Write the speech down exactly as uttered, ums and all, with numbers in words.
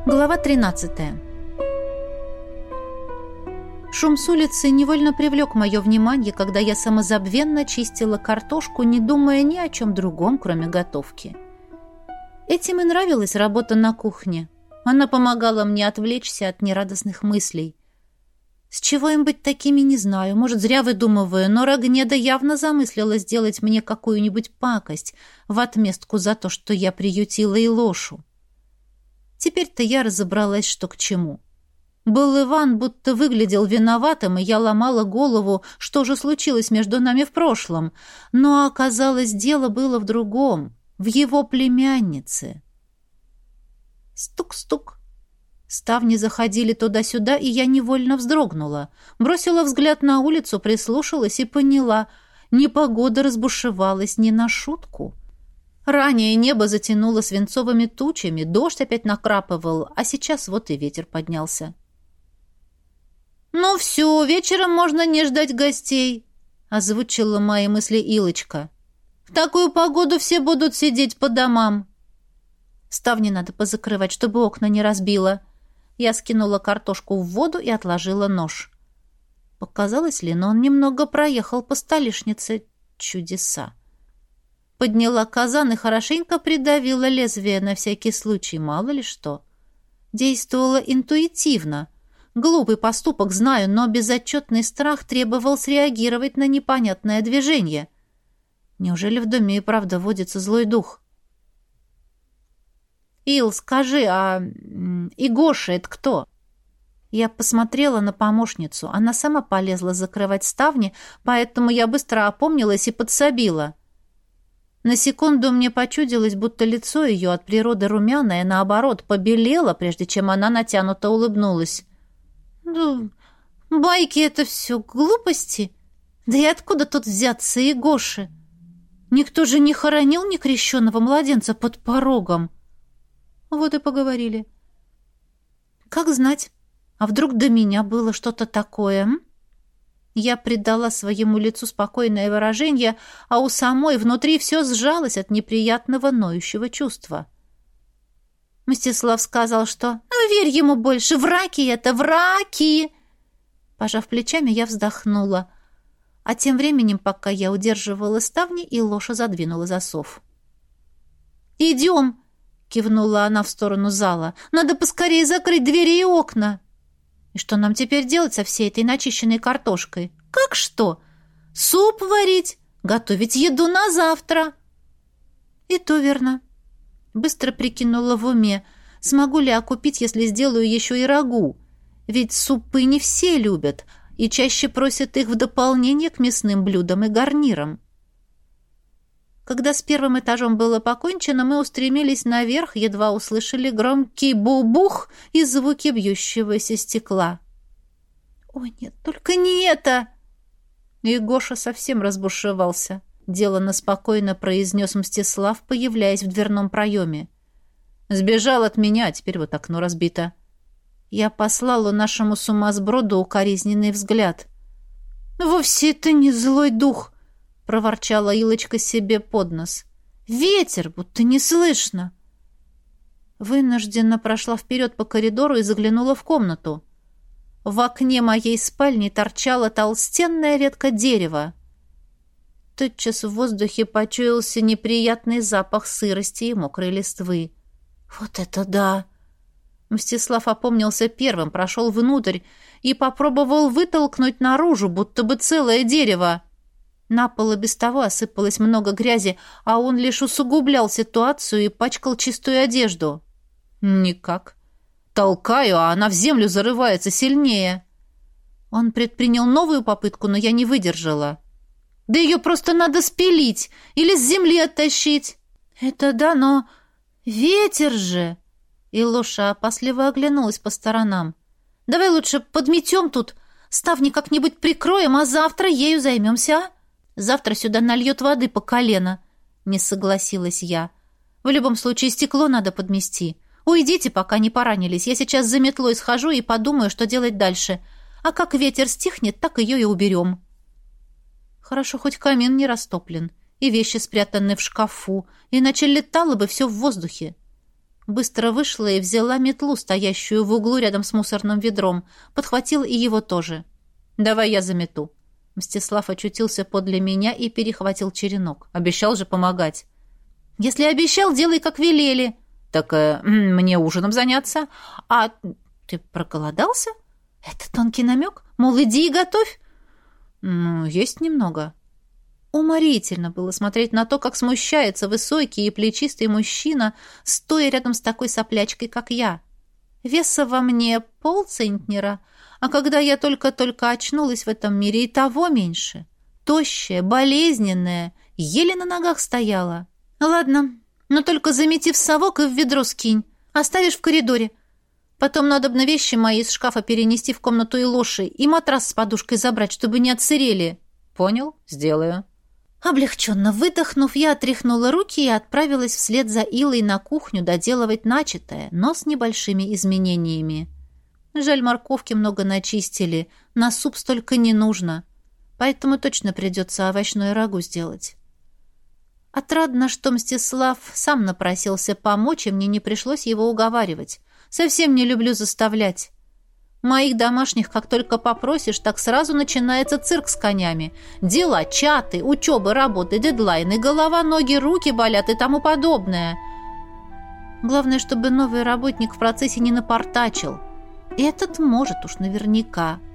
Глава тринадцатая. Шум с улицы невольно привлек мое внимание, когда я самозабвенно чистила картошку, не думая ни о чем другом, кроме готовки. Этим и нравилась работа на кухне. Она помогала мне отвлечься от нерадостных мыслей. С чего им быть такими, не знаю. Может, зря выдумываю, но Рогнеда явно замыслила сделать мне какую-нибудь пакость в отместку за то, что я приютила Илошу. Теперь-то я разобралась, что к чему. Был Иван, будто выглядел виноватым, и я ломала голову, что же случилось между нами в прошлом. Но оказалось, дело было в другом, в его племяннице. Стук-стук. Ставни заходили туда-сюда, и я невольно вздрогнула. Бросила взгляд на улицу, прислушалась и поняла, непогода разбушевалась не на шутку. Ранее небо затянуло свинцовыми тучами, дождь опять накрапывал, а сейчас вот и ветер поднялся. «Ну все, вечером можно не ждать гостей», — озвучила мои мысли Илочка. «В такую погоду все будут сидеть по домам». «Ставни надо позакрывать, чтобы окна не разбило». Я скинула картошку в воду и отложила нож. Показалось ли, но он немного проехал по столешнице. Чудеса. Подняла казан и хорошенько придавила лезвие на всякий случай, мало ли что. Действовала интуитивно. Глупый поступок, знаю, но безотчетный страх требовал среагировать на непонятное движение. Неужели в доме и правда водится злой дух? «Ил, скажи, а Игоша это кто?» Я посмотрела на помощницу. Она сама полезла закрывать ставни, поэтому я быстро опомнилась и подсобила. На секунду мне почудилось, будто лицо ее от природы румяное, наоборот, побелело, прежде чем она натянуто улыбнулась. «Ну, байки — это все глупости. Да и откуда тут взяться Игоши? Никто же не хоронил некрещенного младенца под порогом». Вот и поговорили. Как знать, а вдруг до меня было что-то такое, м? Я придала своему лицу спокойное выражение, а у самой внутри все сжалось от неприятного ноющего чувства. Мстислав сказал, что «Ну, верь ему больше, враки это, враки!» Пожав плечами, я вздохнула. А тем временем, пока я удерживала ставни, Илоша задвинула засов. «Идем!» — кивнула она в сторону зала. «Надо поскорее закрыть двери и окна!» «И что нам теперь делать со всей этой начищенной картошкой?» «Как что? Суп варить, готовить еду на завтра!» «И то верно!» Быстро прикинула в уме, смогу ли окупить, если сделаю еще и рагу. Ведь супы не все любят, и чаще просят их в дополнение к мясным блюдам и гарнирам. Когда с первым этажом было покончено, мы устремились наверх, едва услышали громкий бубух и звуки бьющегося стекла. «Ой, нет, только не это!» И Гоша совсем разбушевался. Деланно спокойно произнес Мстислав, появляясь в дверном проеме. «Сбежал от меня, а теперь вот окно разбито». Я послала нашему сумасброду укоризненный взгляд. «Вовсе это не злой дух!» — проворчала Илочка себе под нос. «Ветер, будто не слышно!» Вынужденно прошла вперед по коридору и заглянула в комнату. В окне моей спальни торчала толстенная ветка дерева. Тотчас в воздухе почуялся неприятный запах сырости и мокрой листвы. «Вот это да!» Мстислав опомнился первым, прошел внутрь и попробовал вытолкнуть наружу, будто бы целое дерево. На пол и без того осыпалось много грязи, а он лишь усугублял ситуацию и пачкал чистую одежду. «Никак. Толкаю, а она в землю зарывается сильнее». Он предпринял новую попытку, но я не выдержала. «Да ее просто надо спилить или с земли оттащить». «Это да, но ветер же!» Илоша опасливо оглянулась по сторонам. «Давай лучше подметем тут, ставни как-нибудь прикроем, а завтра ею займемся, а? Завтра сюда нальет воды по колено», — не согласилась я. «В любом случае стекло надо подмести. Уйдите, пока не поранились. Я сейчас за метлой схожу и подумаю, что делать дальше. А как ветер стихнет, так ее и уберем». Хорошо, хоть камин не растоплен, и вещи спрятаны в шкафу, иначе летало бы все в воздухе. Быстро вышла и взяла метлу, стоящую в углу рядом с мусорным ведром. Подхватила и его тоже. «Давай я замету». Мстислав очутился подле меня и перехватил черенок. Обещал же помогать. «Если обещал, делай, как велели». «Так э, мне ужином заняться». «А ты проголодался? Это тонкий намек? Мол, иди и готовь?» «Ну, есть немного». Уморительно было смотреть на то, как смущается высокий и плечистый мужчина, стоя рядом с такой соплячкой, как я. Веса во мне полцентнера, а когда я только-только очнулась в этом мире, и того меньше. Тощая, болезненная, еле на ногах стояла. «Ладно, но только замети в совок и в ведро скинь. Оставишь в коридоре. Потом надобно вещи мои из шкафа перенести в комнату Илоши и матрас с подушкой забрать, чтобы не отсырели». «Понял? Сделаю». Облегченно выдохнув, я отряхнула руки и отправилась вслед за Илой на кухню доделывать начатое, но с небольшими изменениями. Жаль, морковки много начистили, на суп столько не нужно, поэтому точно придется овощное рагу сделать. Отрадно, что Мстислав сам напросился помочь, и мне не пришлось его уговаривать. Совсем не люблю заставлять. Моих домашних, как только попросишь, так сразу начинается цирк с конями. Дела, чаты, учеба, работы, дедлайны, голова, ноги, руки болят и тому подобное. Главное, чтобы новый работник в процессе не напортачил. И этот может уж наверняка.